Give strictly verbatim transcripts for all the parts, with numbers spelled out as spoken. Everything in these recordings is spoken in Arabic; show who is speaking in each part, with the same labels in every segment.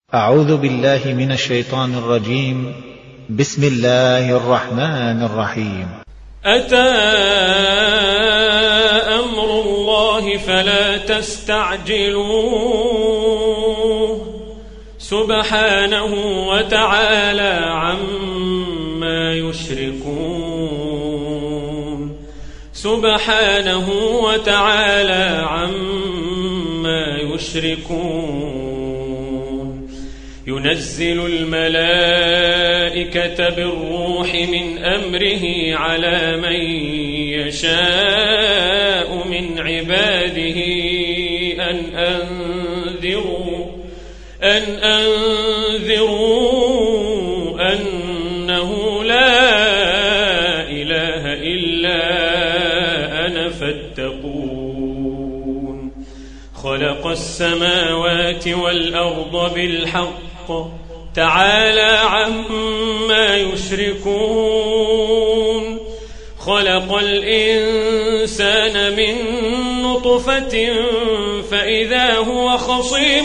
Speaker 1: أعوذ بالله من الشيطان الرجيم. بسم الله الرحمن الرحيم.
Speaker 2: أتى أمر الله فلا تستعجلوه سبحانه وتعالى عما يشركون سبحانه وتعالى عما يشركون ينزل الملائكة بالروح من أمره على من يشاء من عباده أن أنذروا أن أنذروا أنه لا إله إلا أنا فاتقون خلق السماوات والأرض بالحق تعالى عما يشركون خلق الإنسان من نطفة فإذا هو خصيم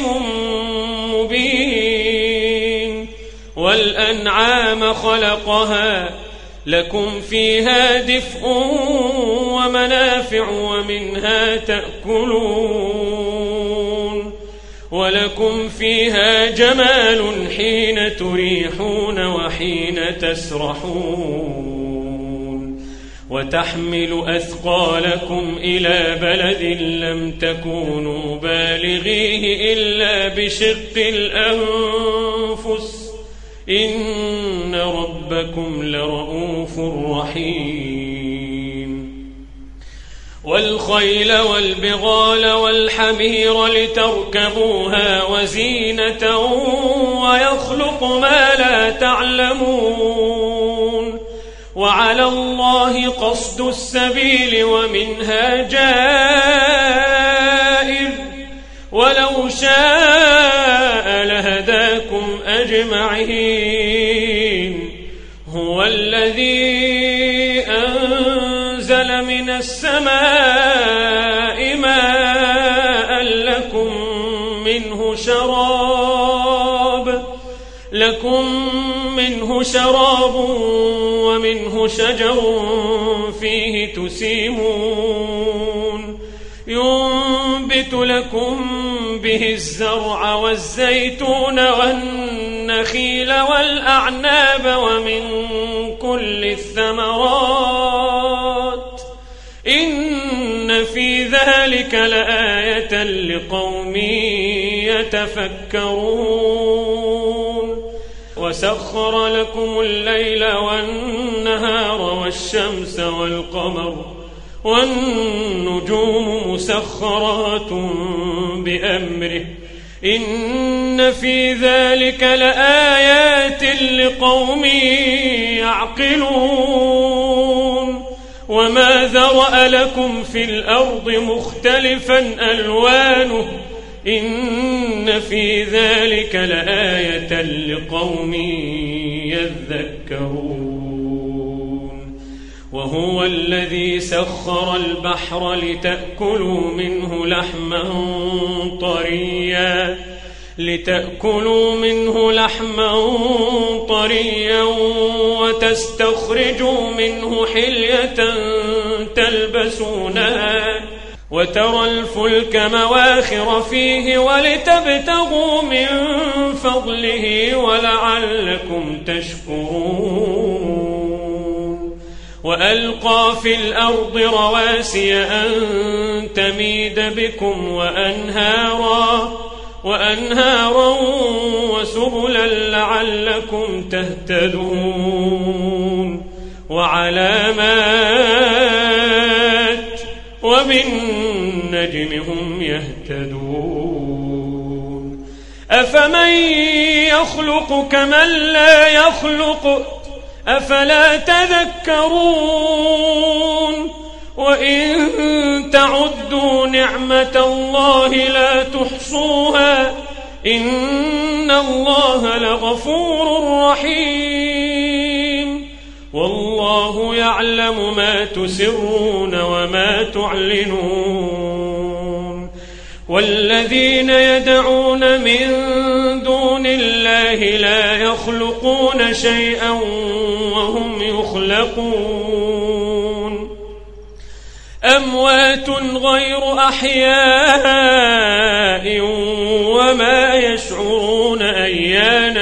Speaker 2: مبين والأنعام خلقها لكم فيها دفء ومنافع ومنها تأكلون ولكم فيها جمال حين تريحون وحين تسرحون وتحمل أثقالكم إلى بلد لم تكونوا بالغيه إلا بشق الأنفس إن ربكم لرؤوف رحيم والخيل والبغال والحمير لتركبوها وزينة ويخلق ما لا تعلمون وعلى الله قصد السبيل ومنها جائر ولو شاء لهداكم أجمعين هو الذي أنزل من السماء ماء لكم منه شراب لكم منه شراب ومنه شجر فيه تسيمون ينبت لكم به الزرع والزيتون والنخيل والأعناب ومن كل الثمرات إن في ذلك لآية لقوم يتفكرون وسخر لكم الليل والنهار والشمس والقمر والنجوم مسخرات بأمره إن في ذلك لآيات لقوم يعقلون وما ذرأ لكم في الأرض مختلفا ألوانه إن في ذلك لآية لقوم يذكرون وهو الذي سخر البحر لتأكلوا منه لحما طريا لتأكلوا منه لحما طريا وتستخرجوا منه حلية تلبسونها وترى الفلك مواخر فيه ولتبتغوا من فضله ولعلكم تشكرون وألقى في الأرض رواسي أن تميد بكم وأنهارا وأنهارا وسبلا لعلكم تهتدون وعلامات وبالنجم هم يهتدون أفمن يخلق كمن لا يخلق أفلا تذكرون وإن تعدوا نعمة الله لا تحصوها إن الله لغفور رحيم والله يعلم ما تسرون وما تعلنون والذين يدعون من دون الله لا يخلقون شيئا وهم يخلقون أموات غير أحياء وما يشعرون أيان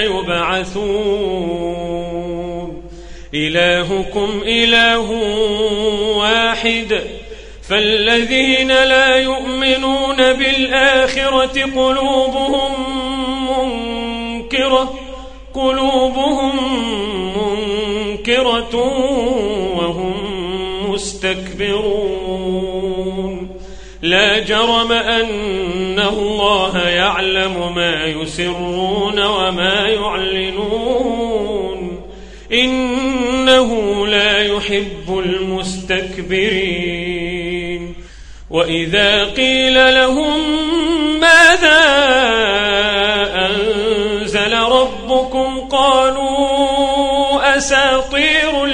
Speaker 2: يبعثون إلهكم إله واحد فالذين لا يؤمنون بالآخرة قلوبهم منكرة قلوبهم منكرة وهم مستكبرون لا جرم أن الله يعلم ما يسرون وما يعلنون إنه لا يحب المستكبرين وإذا قيل لهم ماذا أنزل ربكم قالوا أساطير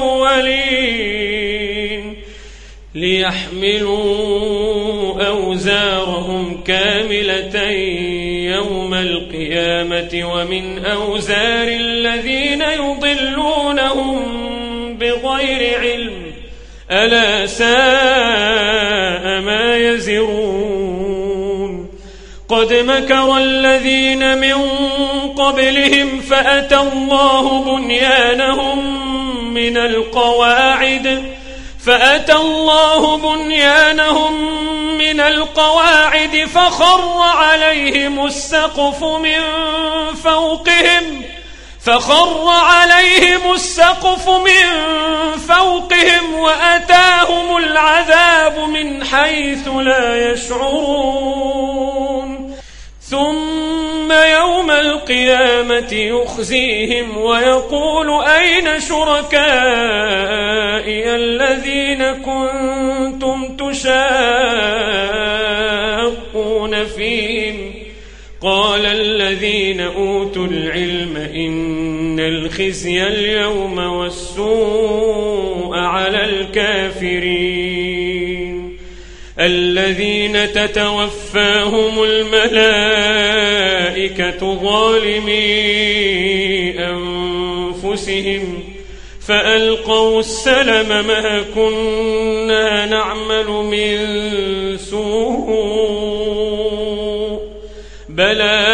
Speaker 2: الأولين ليحملوا أوزارهم كاملة يوم القيامة ومن أوزار الذين يضلونهم بغير علم ألا ساء ما يزرون قد مكر الذين من قبلهم فأتى الله بنيانهم من القواعد فأتى الله بنيانهم من القواعد فخر عليهم السقف من فوقهم فخر عليهم السقف من فوقهم وأتاهم العذاب من حيث لا يشعرون ثم يوم القيامة يخزيهم ويقول أين شركائي الذين كنتم تشاقون فيهم قال الذين أوتوا العلم إن الخزي اليوم والسوء على الكافرين الذين تتوفاهم الملائكة ظالمي أنفسهم فألقوا السلم ما كنا نعمل من سوء بلى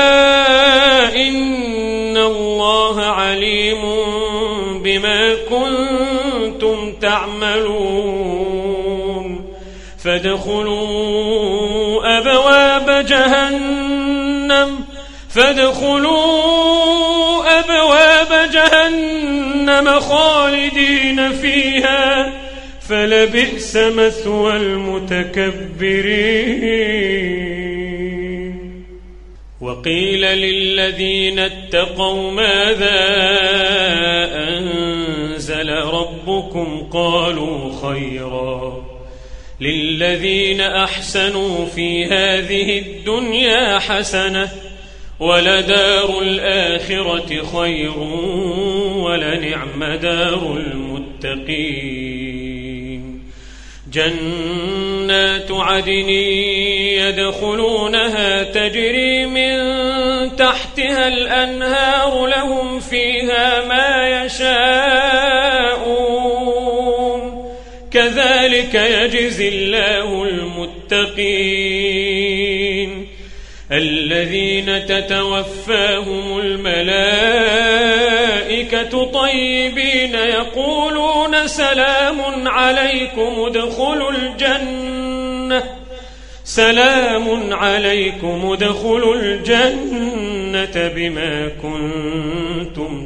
Speaker 2: إن الله عليم بما كنتم تعملون فادخلوا أبواب جهنم فادخلوا أبواب جهنم خالدين فيها فلبئس مثوى المتكبرين وقيل للذين اتقوا ماذا أنزل ربكم قالوا خيرا للذين أحسنوا في هذه الدنيا حسنة ولدار الآخرة خير ولنعم دار المتقين جنات عدن يدخلونها تجري من تحتها الأنهار لهم فيها ما يشاءون كذلك يجزي الله المتقين الذين تتوفاهم الملائكة طيبين يقولون سلام عليكم ادخلوا الجنة سلام عليكم ادخلوا الجنة بما كنتم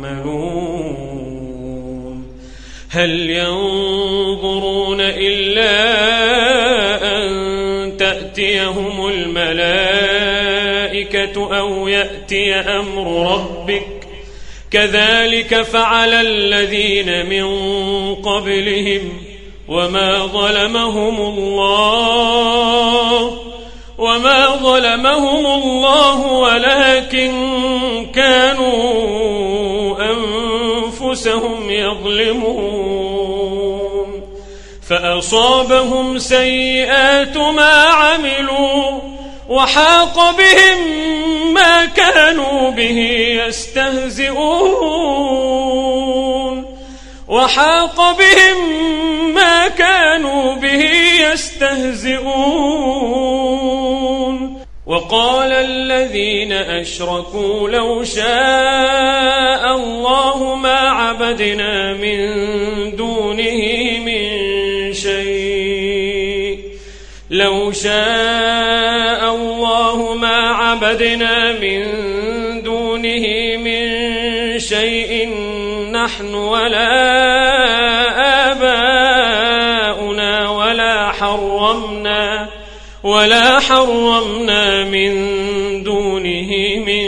Speaker 2: تعملون هل ينظرون إلا أن تأتيهم الملائكة أو يأتي أمر ربك كذلك فعل الذين من قبلهم وما ظلمهم الله وما ظلمهم الله ولكن كانوا أنفسهم يظلمون فأصابهم سيئات ما عملوا وحاق بهم ما كانوا به يستهزئون وحاق بهم ما كانوا به يستهزئون وقال الذين أشركوا لو شاء الله ما عبدنا من دونه من شيء لو شاء الله ما عبدنا من دونه من شيء نحن ولا آباؤنا ولا حرمنا ولا حرمنا من دونه من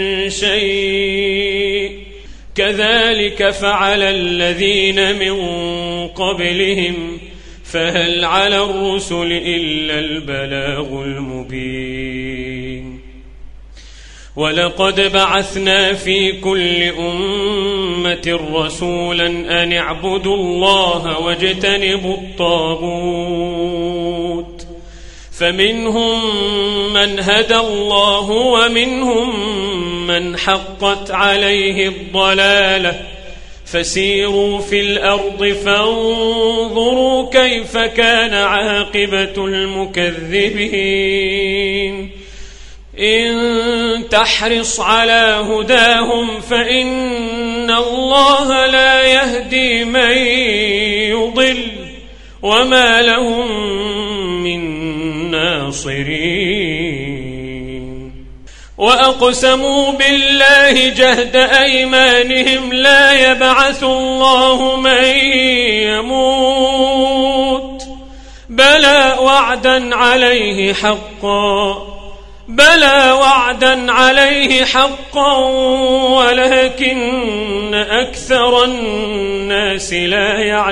Speaker 2: شيء كذلك فعل الذين من قبلهم فهل على الرسل إلا البلاغ المبين ولقد بعثنا في كل أمة رسولا أن اعبدوا الله واجتنبوا الطاغوت فمنهم من هدى الله ومنهم من حقت عليه الضلالة فسيروا في الأرض فانظروا كيف كان عاقبة المكذبين إن تحرص على هداهم فإن الله لا يهدي من يضل وما لهم من ناصرين وأقسموا بالله جهد أيمانهم لا يبعث الله من يموت بلى وعدا عليه حقا بلى وعدا عليه حقا ولكن أكثر الناس لا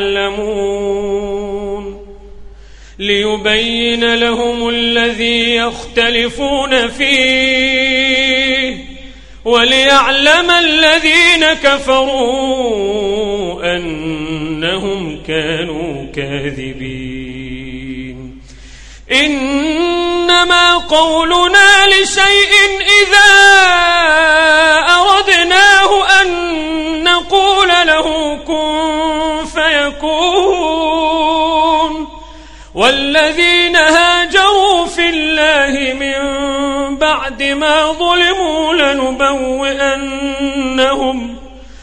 Speaker 2: يعلمون ليبين لهم الذي يختلفون فيه وليعلم الذين كفروا أنهم كانوا كاذبين إنما قولنا لشيء إذا أردناه أن نقول له كن فيكون والذين هاجروا في الله من بعد ما ظلموا لنبوئنهم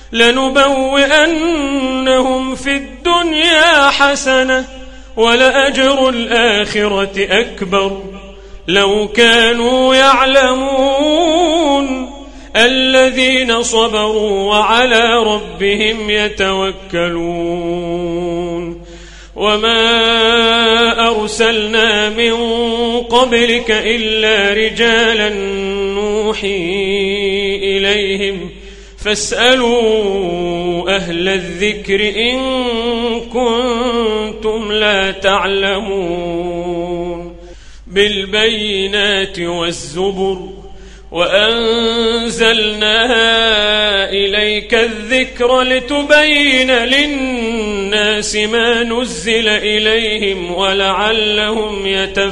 Speaker 2: لنبوئنهم في الدنيا حسنة ولأجر الآخرة أكبر لو كانوا يعلمون الذين صبروا وعلى ربهم يتوكلون وما أرسلنا من قبلك إلا رجالا نوحي إليهم فاسألوا أهل الذكر إن كنتم لا تعلمون بالبينات والزبر وأنزلنا إليك الذكر لتبين للناس ما نزل إليهم ولعلهم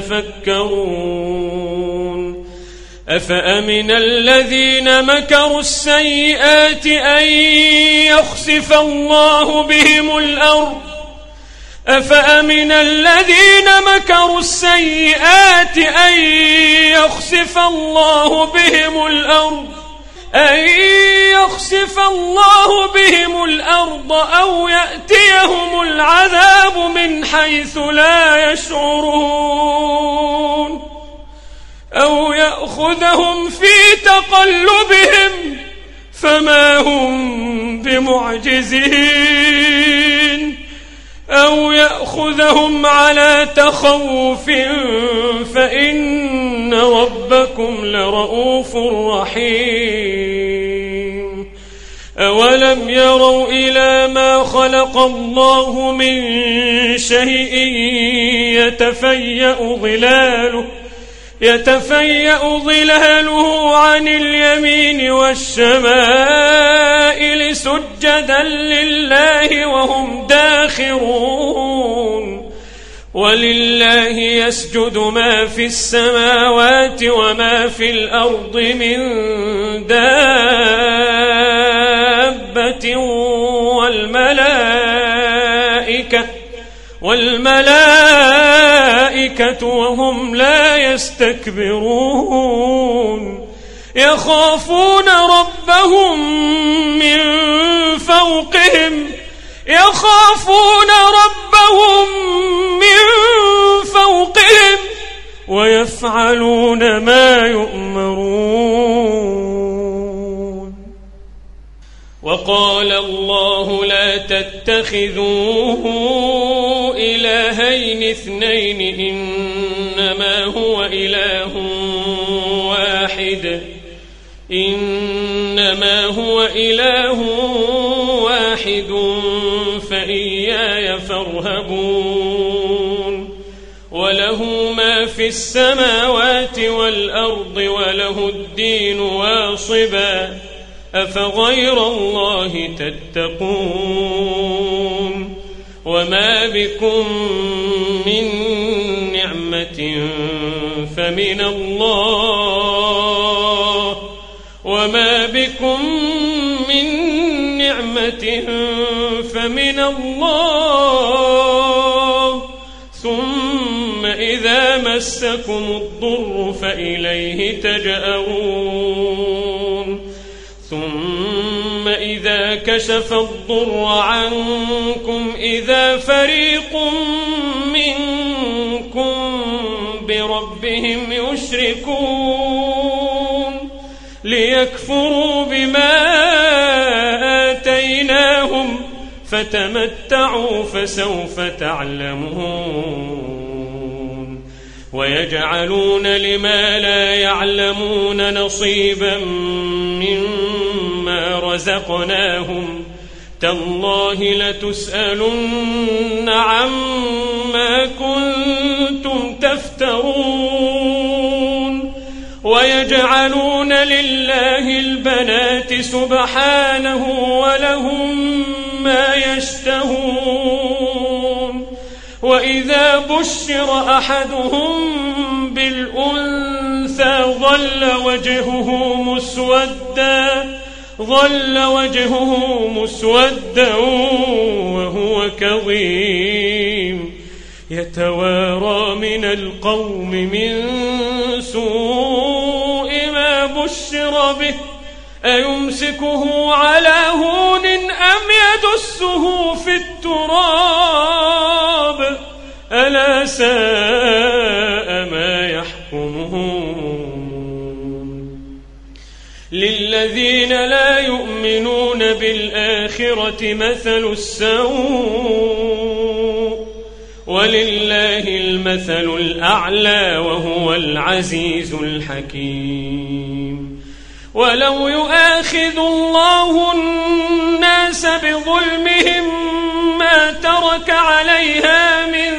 Speaker 2: يتفكرون أفأمن الذين مكروا السيئات أن يخسف الله بهم الأرض أفأمن الذين مكروا السيئات أن يخسف الله بهم الأرض أن يخسف الله بهم الأرض أو يأتيهم العذاب من حيث لا يشعرون أو يأخذهم في تقلبهم فما هم بمعجزين أو يأخذهم على تخوف فإن ربكم لرؤوف رحيم أولم يروا إلى ما خلق الله من شيء يتفيأ ظلاله يتفيأ ظلاله عن اليمين والشمائل سجدا لله وهم داخرون ولله يسجد ما في السماوات وما في الأرض من دابة والملائكة والملائكة وهم لا يستكبرون يخافون ربهم من فوقهم يخافون ربهم من فوقهم ويفعلون ما يؤمرون. وقال الله لا تتخذوا إلهين اثنين إنما هو إله واحد إنما هو إله واحد فإياي فارهبون. وله ما في السماوات والأرض وله الدين واصبا أفغير الله تتقون. وما بكم من نعمة فمن الله وما بكم من نعمة فمن الله ثم إذا مسكم الضر فإليه تجأرون. ثم إذا كشف الضر عنكم إذا فريق منكم بربهم يشركون ليكفروا بما آتيناهم فتمتعوا فسوف تعلمون. ويجعلون لما لا يعلمون نصيبا مما رزقناهم تالله لتسألن عما كنتم تفترون. ويجعلون لله البنات سبحانه ولهم ما يشتهون. وإذا بشر أحدهم بالأنثى ظل وجهه مسودا ظل وجهه مسودا وهو كظيم يتوارى من القوم من سوء ما بشر به أيمسكه على هون أم يدسه في التراب ألا ساء ما يحكمون. للذين لا يؤمنون بالآخرة مثل السوء ولله المثل الأعلى وهو العزيز الحكيم. ولو يؤاخذ الله الناس بظلمهم ما ترك عليها من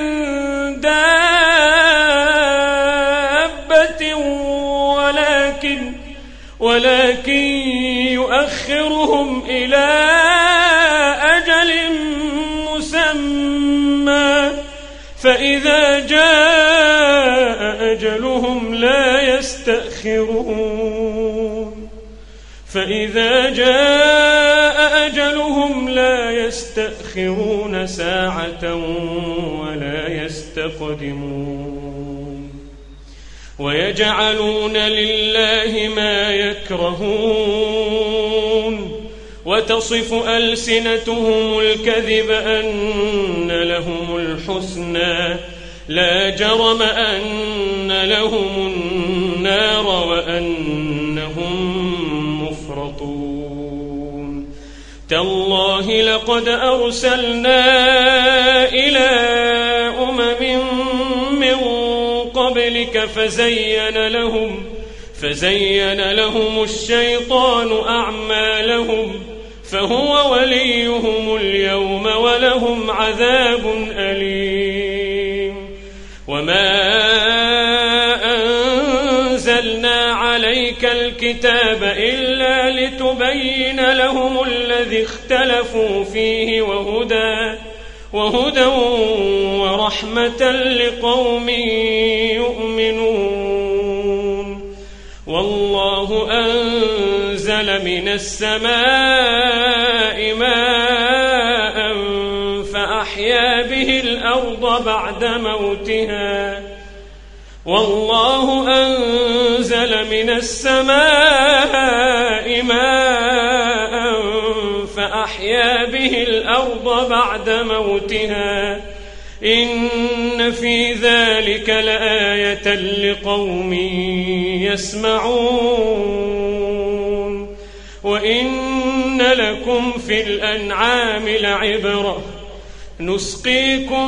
Speaker 2: دابة ولكن ولكن يؤخرهم إلى أجل مسمى فإذا جاء أجلهم لا يستأخرون فإذا جاء أجلهم لا يستأخرون ساعة ولا يستقدمون. ويجعلون لله ما يكرهون وتصف ألسنتهم الكذب أن لهم الحسنى لا جرم أن لهم النار وأنهم مفرطون. تالله لقد أرسلنا إلى أمم من قبلك فزين لهم فزين لهم الشيطان أعمالهم فهو وليهم اليوم ولهم عذاب أليم. وما أنزلنا عليك الكتاب إلا لتبين لهم الذي اختلفوا فيه وهدى وهدى ورحمة لقوم يؤمنون. والله أنزل من السماء ماء فأحيا به الأرض بعد موتها والله أنزل من السماء ماء فأحيا به الأرض بعد موتها إن في ذلك لآية لقوم يسمعون. وإن لكم في الأنعام لعبرة نسقيكم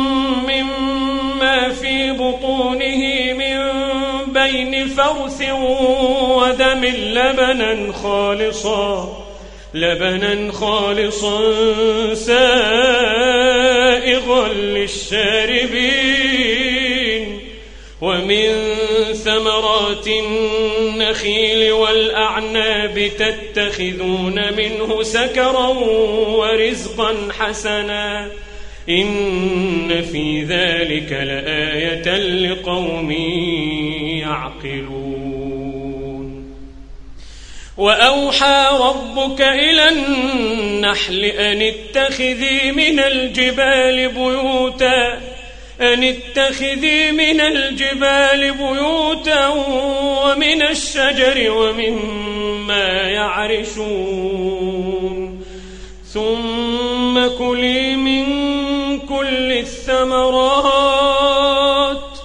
Speaker 2: مما في بطونه من بين فرث ودم لبنا خالصا لبنا خالصا سائغا للشاربين ومن ثمرات النخيل والأعناب تتخذون منه سكرا ورزقا حسنا إن في ذلك لآية لقوم يعقلون. وأوحى ربك إلى النحل أن اتخذي من الجبال بيوتا أن اتخذي من الجبال بيوتا ومن الشجر ومما يعرشون ثم كلي من كل الثمرات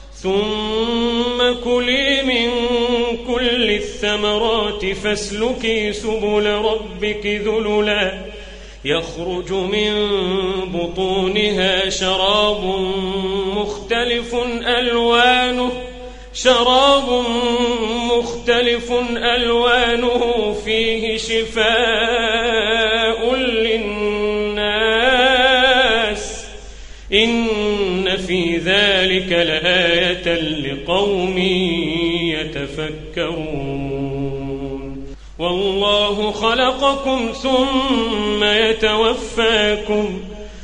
Speaker 2: ثم كلي من كل الثمرات فاسلكي سبل ربك ذللا يخرج من بطونها شراب مختلف ألوانه شراب مختلف ألوانه فيه شفاء للناس إن في ذلك لآية لقوم يتفكرون. والله خلقكم ثم يتوفاكم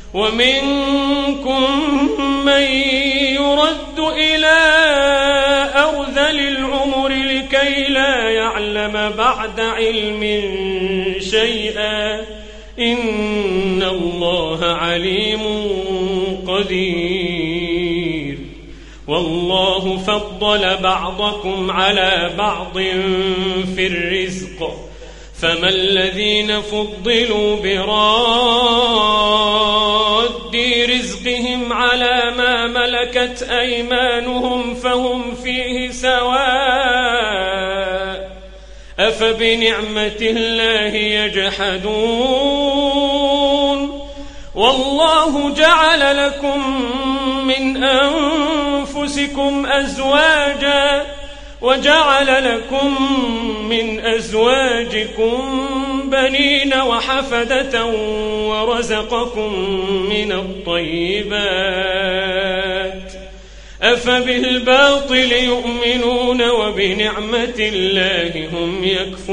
Speaker 2: ومنكم من يرد إلى أرذل العمر لكي لا يعلم بعد علم شيئا إن الله عليم قدير. والله فضل بعضكم على بعض في الرزق فما الذين فضلوا براد رزقهم على ما ملكت أيمانهم فهم فيه سواء أفبنعمة الله يجحدون. والله جعل لكم من أنفسكم أزواجا وجعل لكم من أزواجكم بنين وحفدة ورزقكم من الطيبات أفبالباطل يؤمنون وبنعمة الله هم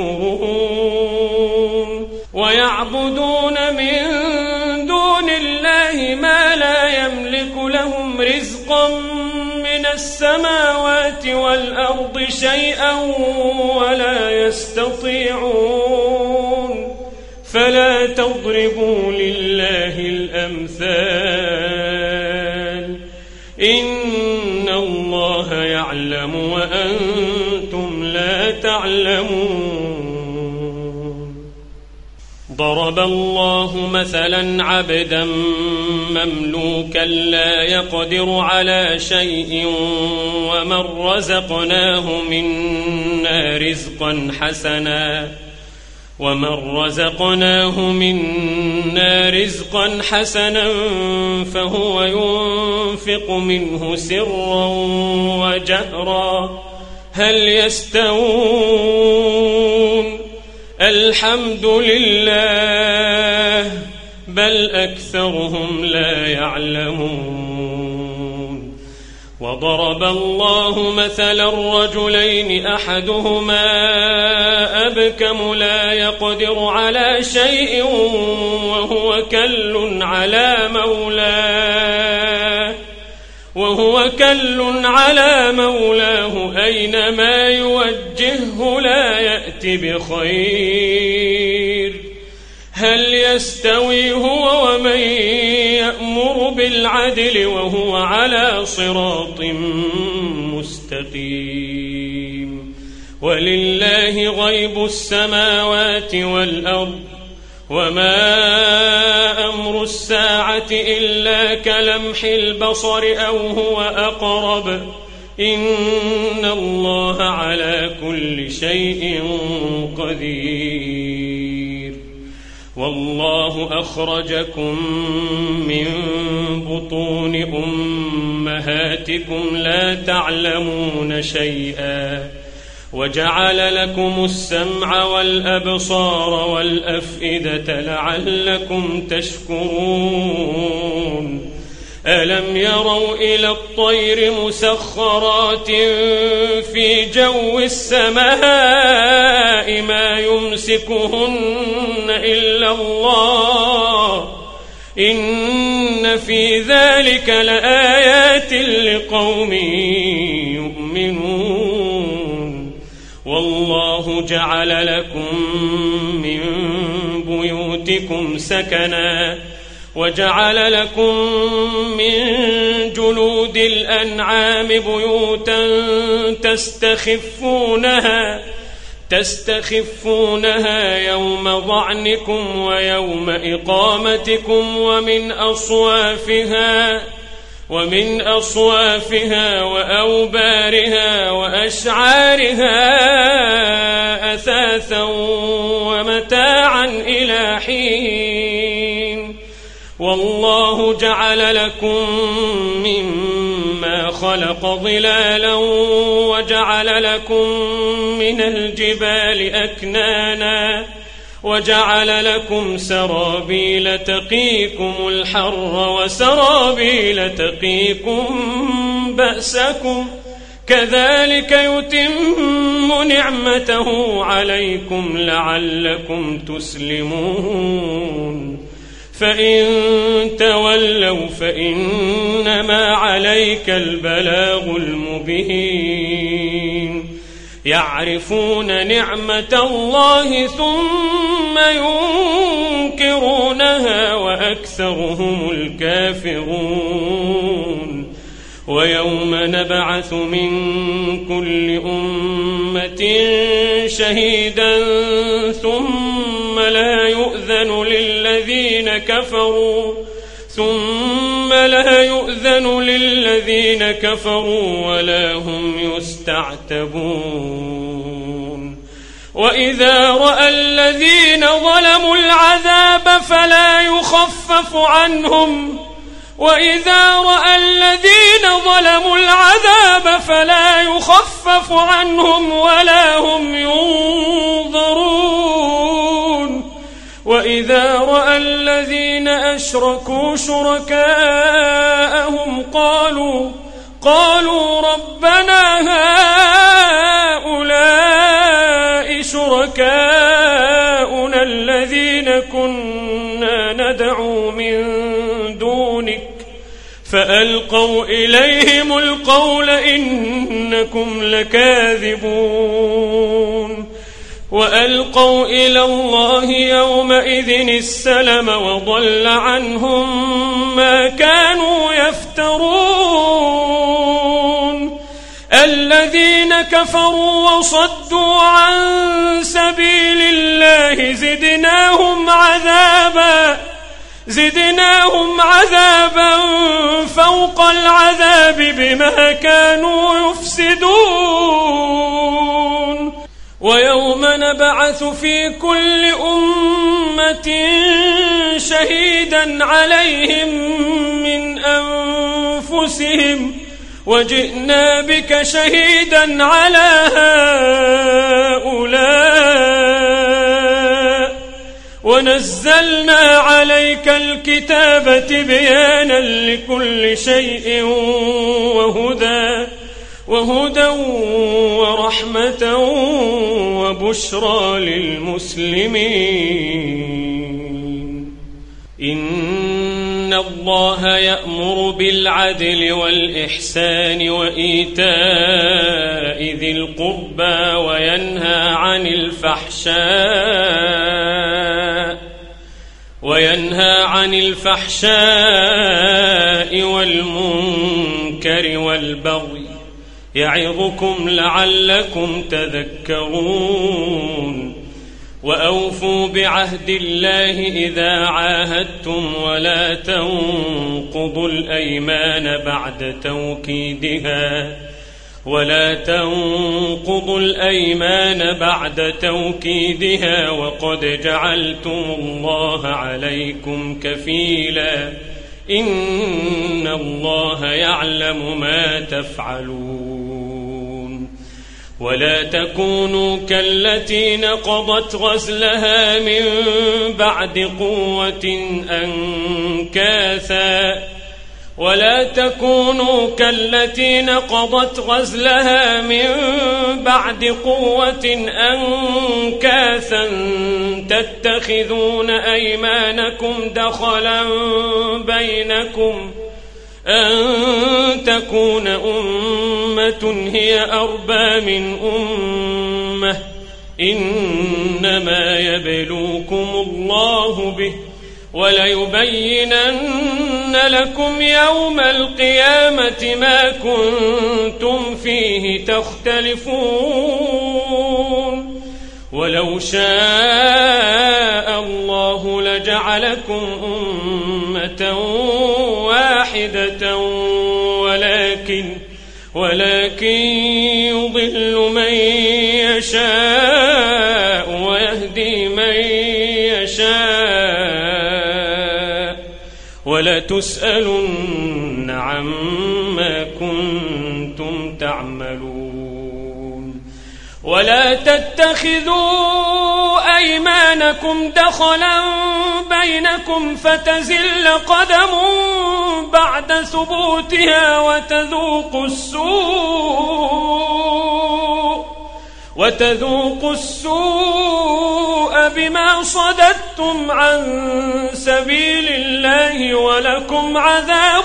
Speaker 2: يكفرون. ويعبدون من دون الله ما لا يملك لهم رزقا من السماوات والأرض شيئا ولا يستطيعون فلا تضربوا لله الأمثال إن الله يعلم وأنتم لا تعلمون. ضرب الله مثلا عبدا مملوكا لا يقدر على شيء ومن رزقناه منا رزقا حسنا ومن رزقناه منا رزقا حسنا فهو ينفق منه سرا وجهرا هل يستوون الحمد لله بل أكثرهم لا يعلمون. وضرب الله مثلا رجلين أحدهما أبكم لا يقدر على شيء وهو كل على مولاه وهو كل على مولاه أينما يوجهه لا يأتي بخير هل يستوي هو ومن يأمر بالعدل وهو على صراط مستقيم ولله غيب السماوات والأرض وما أمر الساعة إلا كلمح البصر أو هو أقرب إن الله على كل شيء قدير والله أخرجكم من بطون أمهاتكم لا تعلمون شيئا وجعل لكم السمع والأبصار والأفئدة لعلكم تشكرون ألم يروا إلى الطير مسخرات في جو السماء ما يمسكهن إلا الله إن في ذلك لآيات لقوم يؤمنون والله جعل لكم من بيوتكم سكنا وجعل لكم من جلود الأنعام بيوتا تستخفونها تستخفونها يوم ظعنكم ويوم إقامتكم ومن أصوافها ومن أصوافها وأوبارها وأشعارها أثاثا ومتاعا إلى حين والله جعل لكم مما خلق ظلالا وجعل لكم من الجبال أكنانا وجعل لكم سرابيل تقيكم الحر وسرابيل تقيكم بأسكم كذلك يتم نعمته عليكم لعلكم تسلمون فإن تولوا فإنما عليك البلاغ المبين يعرفون نعمة الله ثم ينكرونها وأكثرهم الكافرون ويوم نبعث من كل أمة شهيدا ثم لا يؤذن للذين كفروا ثم لا يؤذن للذين كفروا ولا هم يستعتبون وإذا رأى الذين ظلموا العذاب فلا يخفف عنهم وإذا رأى الذين ظلموا العذاب فلا يخفف عنهم ولا هم ينظرون وإذا رأى الذين أشركوا شركاءهم قالوا قالوا ربنا هؤلاء شركاؤنا الذين كنا ندعو من دونك فألقوا إليهم القول إنكم لكاذبون وألقوا إلى الله يومئذ السلم وضل عنهم ما كانوا يفترون الذين كفروا وصدوا عن سبيل الله زدناهم عذابا زدناهم عذابا فوق العذاب بما كانوا يفسدون ويوم نبعث في كل أمة شهيدا عليهم من أنفسهم وجئنا بك شهيدا على هؤلاء ونزلنا عليك الكتاب بيانا لكل شيء وهدى وهدى ورحمة وبشرى للمسلمين. إن الله يأمر بالعدل والإحسان وإيتاء ذي القربى وينهى عن الفحشاء وينهى عن الفحشاء والمنكر والبغي يعظكم لعلكم تذكرون. وأوفوا بعهد الله إذا عاهدتم ولا تنقضوا الأيمان بعد توكيدها ولا تنقضوا الأيمان بعد توكيدها وقد جعلتم الله عليكم كفيلا إن الله يعلم ما تفعلون. ولا تكونوا كالتي نقضت غزلها من بعد قوة أنكاثا ولا تكونوا كالتي نقضت غزلها من بعد قوة أنكاثا تتخذون أيمانكم دخلا بينكم أن تكون أمة هي أربى من أمة إنما يبلوكم الله به وليبينن لكم يوم القيامة ما كنتم فيه تختلفون. ولو شاء الله لجعلكم أمة واحدة ولكن ولكن يضل من يشاء ويهدي من يشاء ولتسألن عما كنتم تعملون. ولا تتخذوا أيمانكم دخلا بينكم فتزل قدم بعد ثبوتها وتذوقوا السوء وتذوقوا السوء بما صددتم عن سبيل الله ولكم عذاب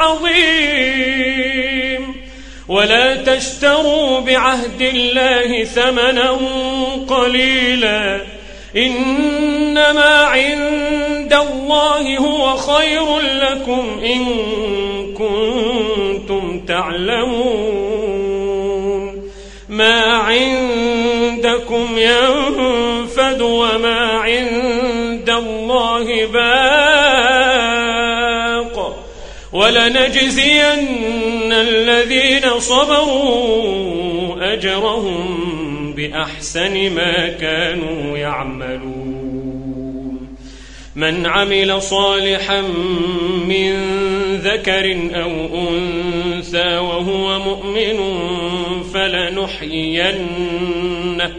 Speaker 2: عظيم. ولا تشتروا بعهد الله ثمنا قليلا إنما عند الله هو خير لكم إن كنتم تعلمون. ما عندكم ينفد وما عند الله باق ولنجزين الذين صبروا أجرهم بأحسن ما كانوا يعملون. من عمل صالحا من ذكر أو أنثى وهو مؤمن فلنحيينه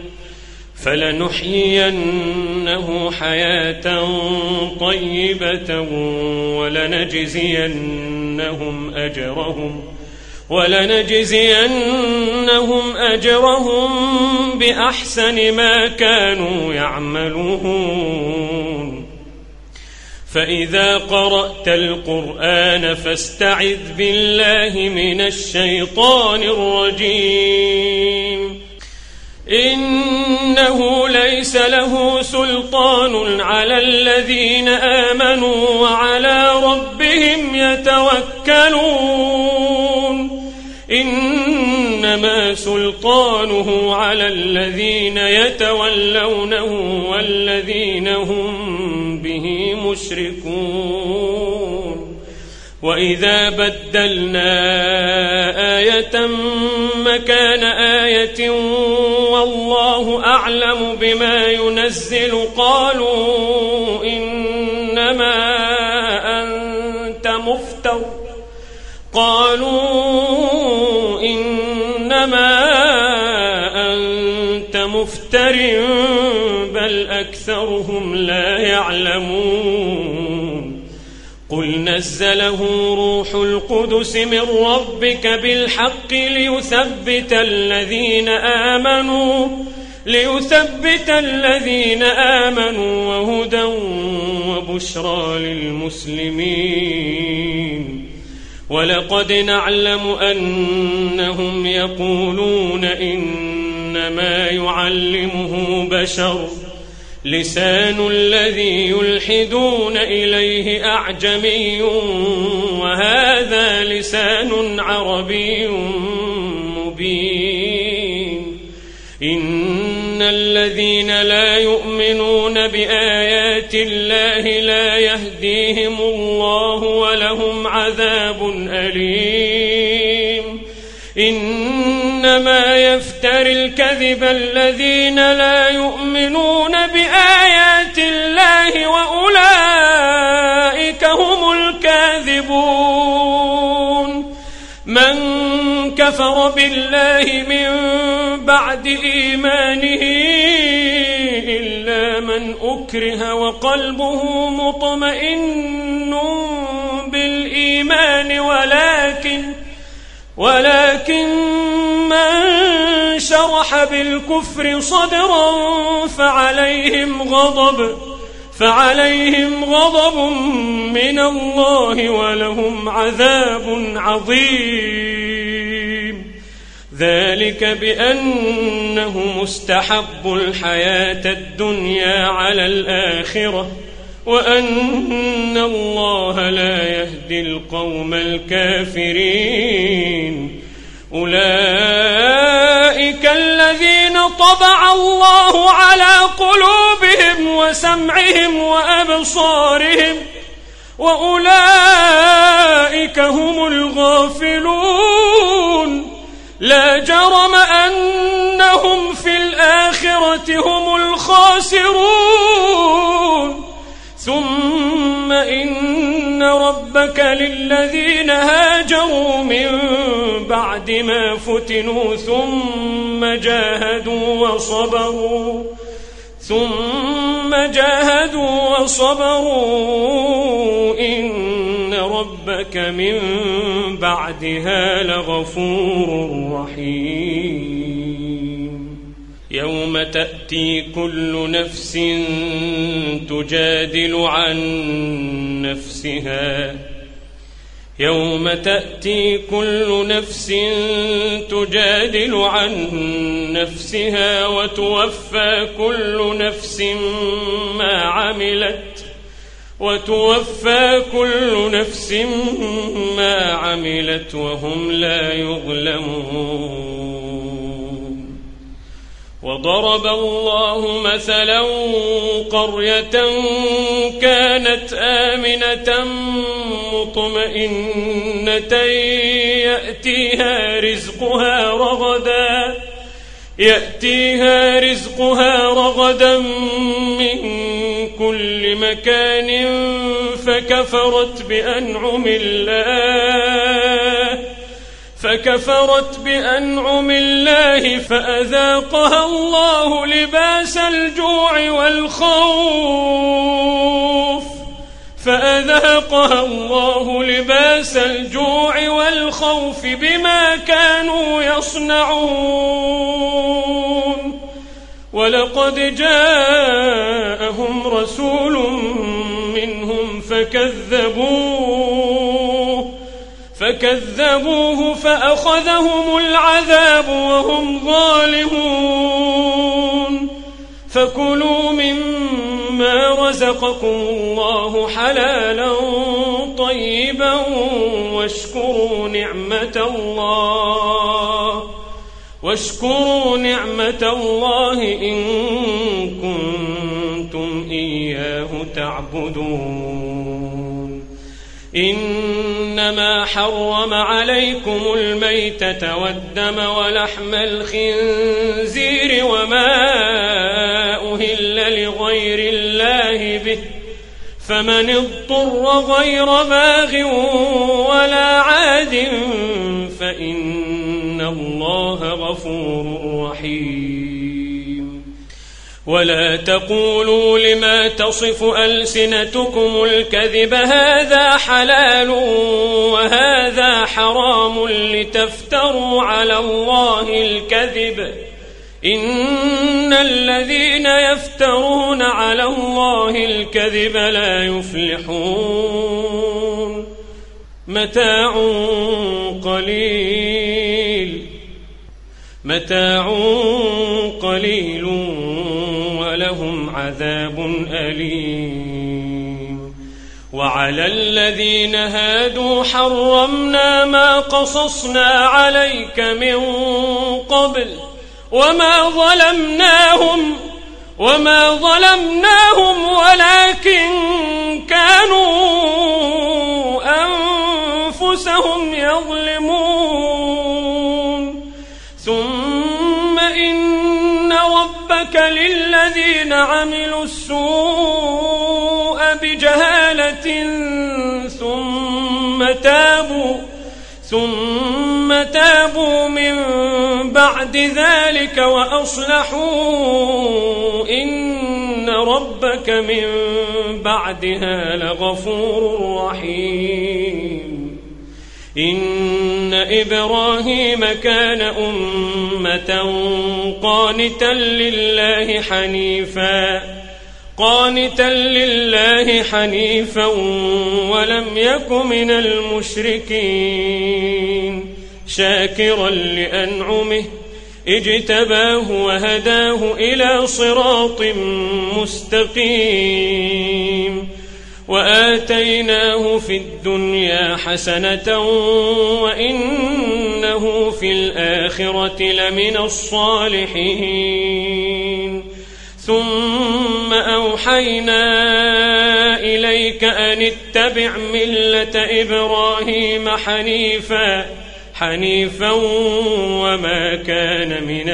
Speaker 2: فلنحيينه حياة طيبة ولنجزينهم أجرهم ولنجزينهم أجرهم بأحسن ما كانوا يعملون. فإذا قرأت القرآن فاستعذ بالله من الشيطان الرجيم. إنه ليس له سلطان على الذين آمنوا وعلى ربهم يتوكلون. إنما سلطانه على الذين يتولونه والذين هم به مشركون. وإذا بدلنا آية مكان آية والله أعلم بما ينزل قالوا إنما أنت مفتر قالوا إنما أنت مفتر بل أكثرهم لا يعلمون. قل نزله روح القدس من ربك بالحق ليثبت الذين آمنوا ليثبت الذين آمنوا وهدى وبشرى للمسلمين. ولقد نعلم أنهم يقولون إنما يعلمه بشر لسان الذي يلحدون إليه أعجمي وهذا لسان عربي مبين. إن الذين لا يؤمنون بآيات الله لا يهديهم الله ولهم عذاب أليم. إنما يفتري الكذب الذين لا يؤمنون بآيات الله وأولئك هم الكاذبون. من كفر بالله من بعد إيمانه إلا من أكره وقلبه مطمئن بالإيمان ولكن ولكن من شرح بالكفر صدرا فعليهم غضب فعليهم غضب من الله ولهم عذاب عظيم. ذلك بأنهم استحبوا الحياة الدنيا على الآخرة وأن الله لا يهدي القوم الكافرين. أولئك الذين طبع الله على قلوبهم وسمعهم وأبصارهم وأولئك هم الغافلون. لا جرم أنهم في الآخرة هم الخاسرون. ثم إن ربك للذين هاجروا من بعد ما فتنوا ثم جاهدوا وصبروا ثم جاهدوا وصبروا إن ربك من بعدها لغفور رحيم. يوم تأتي كل نفس تجادل عن نفسها يوم تأتي كل نفس تجادل عن نفسها وتوفى كل نفس ما عملت وتوفى كل نفس ما عملت وهم لا يظلمون. وضرب الله مثلا قرية كانت آمنة مطمئنة يأتيها رزقها رغدا يأتيها رزقها رغدا من كل مكان فكفرت بأنعم الله فكفرت بأنعم الله فأذاقها الله لباس الجوع والخوف فأذاقها الله لباس الجوع والخوف بما كانوا يصنعون. ولقد جاءهم رسول منهم فكذبوه فكذبوه فأخذهم العذاب وهم ظالمون. فكلوا مما رزقكم الله حلالا طيبا واشكروا نعمة الله واشكروا نعمة الله إن كنتم إياه تعبدون. إنما حرم عليكم الميتة والدم ولحم الخنزير وما أهل لغير الله به فمن اضطر غير باغ ولا عاد فإن الله غفور رحيم. ولا تقولوا لما تصف ألسنتكم الكذب هذا حلال وهذا حرام لتفتروا على الله الكذب إن الذين يفترون على الله الكذب لا يفلحون متاع قليل متاع قليل ولهم عذاب أليم وعلى الذين هادوا حرمنا ما قصصنا عليك من قبل وما ظلمناهم وما ظلمناهم ولكن كانوا أنفسهم يظلمون ثم إن ربك للذين عملوا السوء بجهالة ثم تابوا ثم تابوا من بعد ذلك وأصلحوا إن ربك من بعدها لغفور رحيم إن إبراهيم كان أمة قانتا لله حنيفا قانتا لله حنيفا ولم يك من المشركين شاكرا لأنعمه اجتباه وهداه إلى صراط مستقيم وآتيناه في الدنيا حسنة وإنه في الآخرة لمن الصالحين ثم أوحينا إليك أن اتبع ملة إبراهيم حنيفا حنيفا وما كان من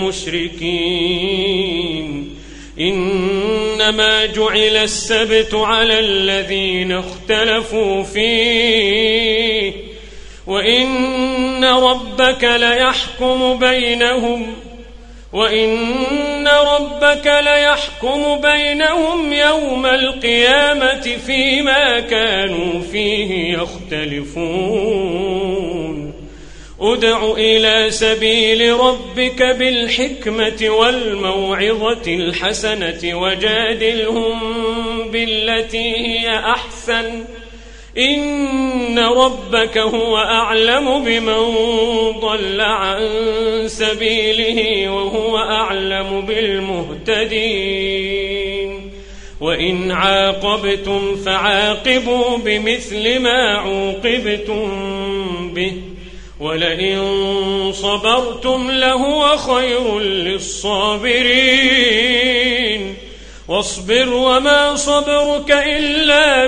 Speaker 2: المشركين إنما جعل السبت على الذين اختلفوا فيه وإن ربك ليحكم بينهم وإن ربك ليحكم بينهم يوم القيامة فيما كانوا فيه يختلفون ادع إلى سبيل ربك بالحكمة والموعظة الحسنة وجادلهم بالتي هي أحسن إن ربك هو أعلم بمن ضل عن سبيله وهو أعلم بالمهتدين وإن عاقبتم فعاقبوا بمثل ما عوقبتم به ولئن صبرتم لهو خير للصابرين واصبر وما صبرك إلا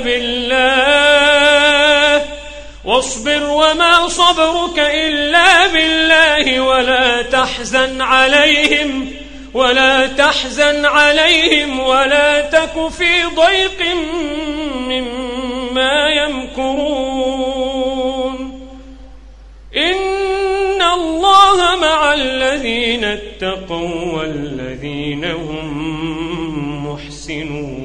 Speaker 2: بالله واصبر وما صبرك إلا بالله ولا تحزن عليهم ولا تحزن عليهم ولا تك في ضيق مما يمكرون إن الله مع الذين اتقوا والذين هم محسنون